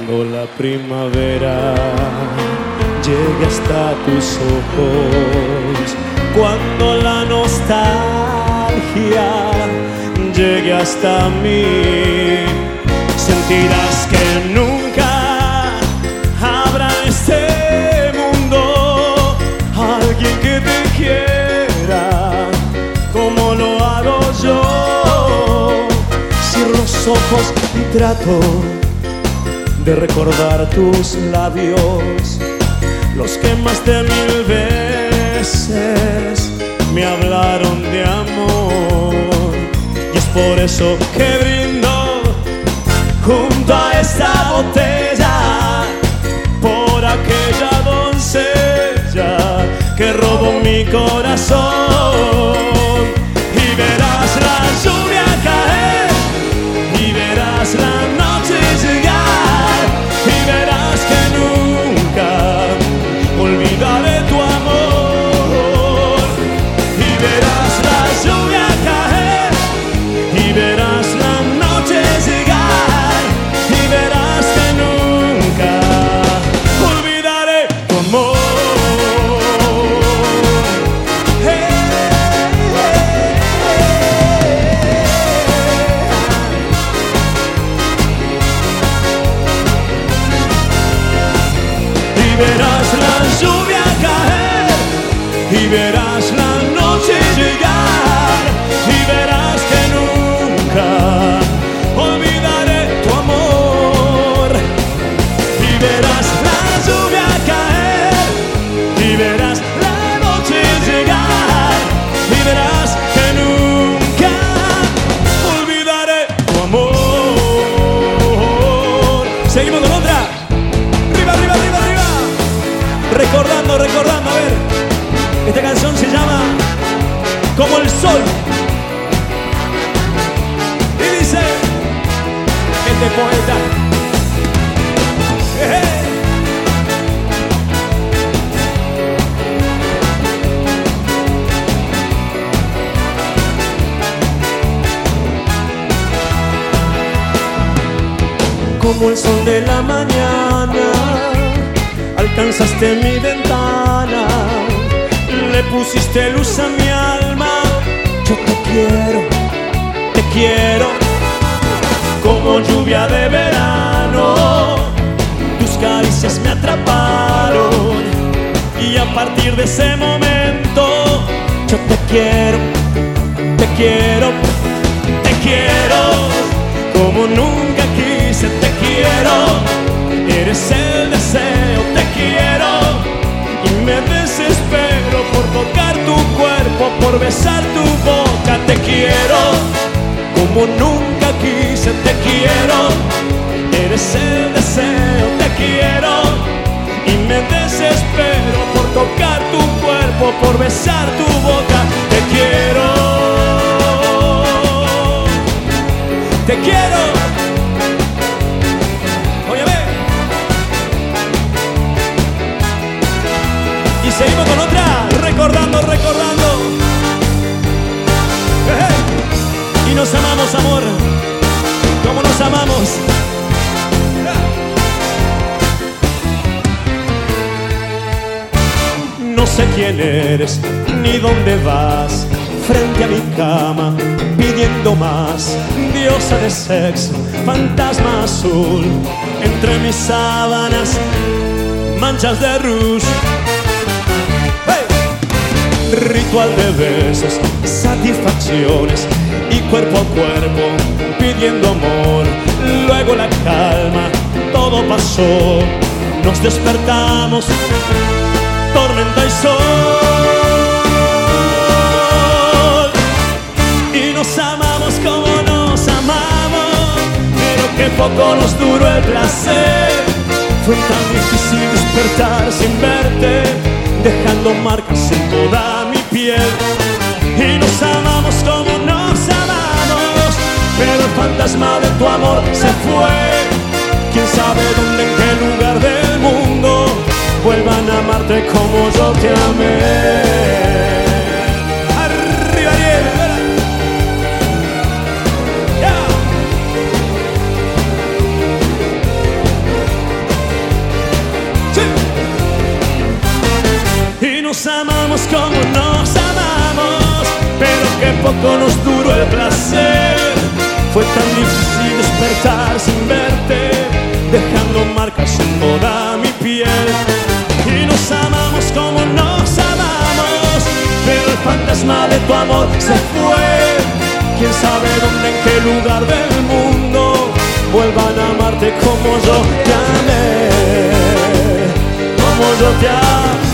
Cuando la primavera llegue hasta tus ojos, cuando la nostalgia llegue hasta mí, sentirás que nunca habrá en este mundo alguien que te quiera como lo hago yo. Cierro los ojos y trato de recordar tus labios, los que más de 1000 veces me hablaron de amor. Y es por eso que brindo junto a esta botella por aquella doncella que robó mi corazón. Y verás la lluvia caer, y verás la noche llegar, y verás que nunca olvidaré tu amor. Y verás la lluvia caer, y verás la noche llegar, y verás que nunca olvidaré tu amor. Y verás la lluvia caer, y verás la noche llegar, y verás que nunca olvidaré tu amor. Y verás la lluvia caer, y verás la noche llegar, y verás que nunca olvidaré tu amor. Seguimos con otra. Arriba, arriba, arriba, arriba. Recordando, a ver. Esta canción se llama Como el Sol. Y dice este poeta. Como el sol de la mañana, alcanzaste mi ventana, le pusiste luz a mi alma. Yo te quiero, como lluvia de verano. Tus caricias me atraparon y a partir de ese momento yo te quiero, como nunca quise. Te quiero, eres el deseo. Te quiero y me desespero por tocar tu cuerpo, por besar tu boca. Te quiero como nunca quise. Te quiero, eres el deseo. Te quiero y me desespero por tocar tu cuerpo, por besar tu boca. Te quiero, te quiero. Y seguimos con otra, recordando. Y nos amamos, amor, como nos amamos. No sé quién eres, ni dónde vas, frente a mi cama, pidiendo más. Diosa de sexo, fantasma azul, entre mis sábanas, manchas de rouge. Ritual de besos, satisfacciones y cuerpo a cuerpo, pidiendo amor. Luego la calma, todo pasó. Nos despertamos, tormenta y sol. Y nos amamos como nos amamos, pero qué poco nos duró el placer. Fue tan difícil despertar sin verte, dejando marcas en toda mi piel. Y nos amamos como nos amamos, pero el fantasma de tu amor se fue. Quién sabe dónde, en qué lugar del mundo vuelvan a amarte como yo te amé. Arriba, Ariel, poco nos duró el placer. Fue tan difícil despertar sin verte, dejando marcas en toda mi piel. Y nos amamos como nos amamos, pero el fantasma de tu amor se fue. Quién sabe dónde, en qué lugar del mundo vuelvan a amarte como yo te amé, como yo te amé.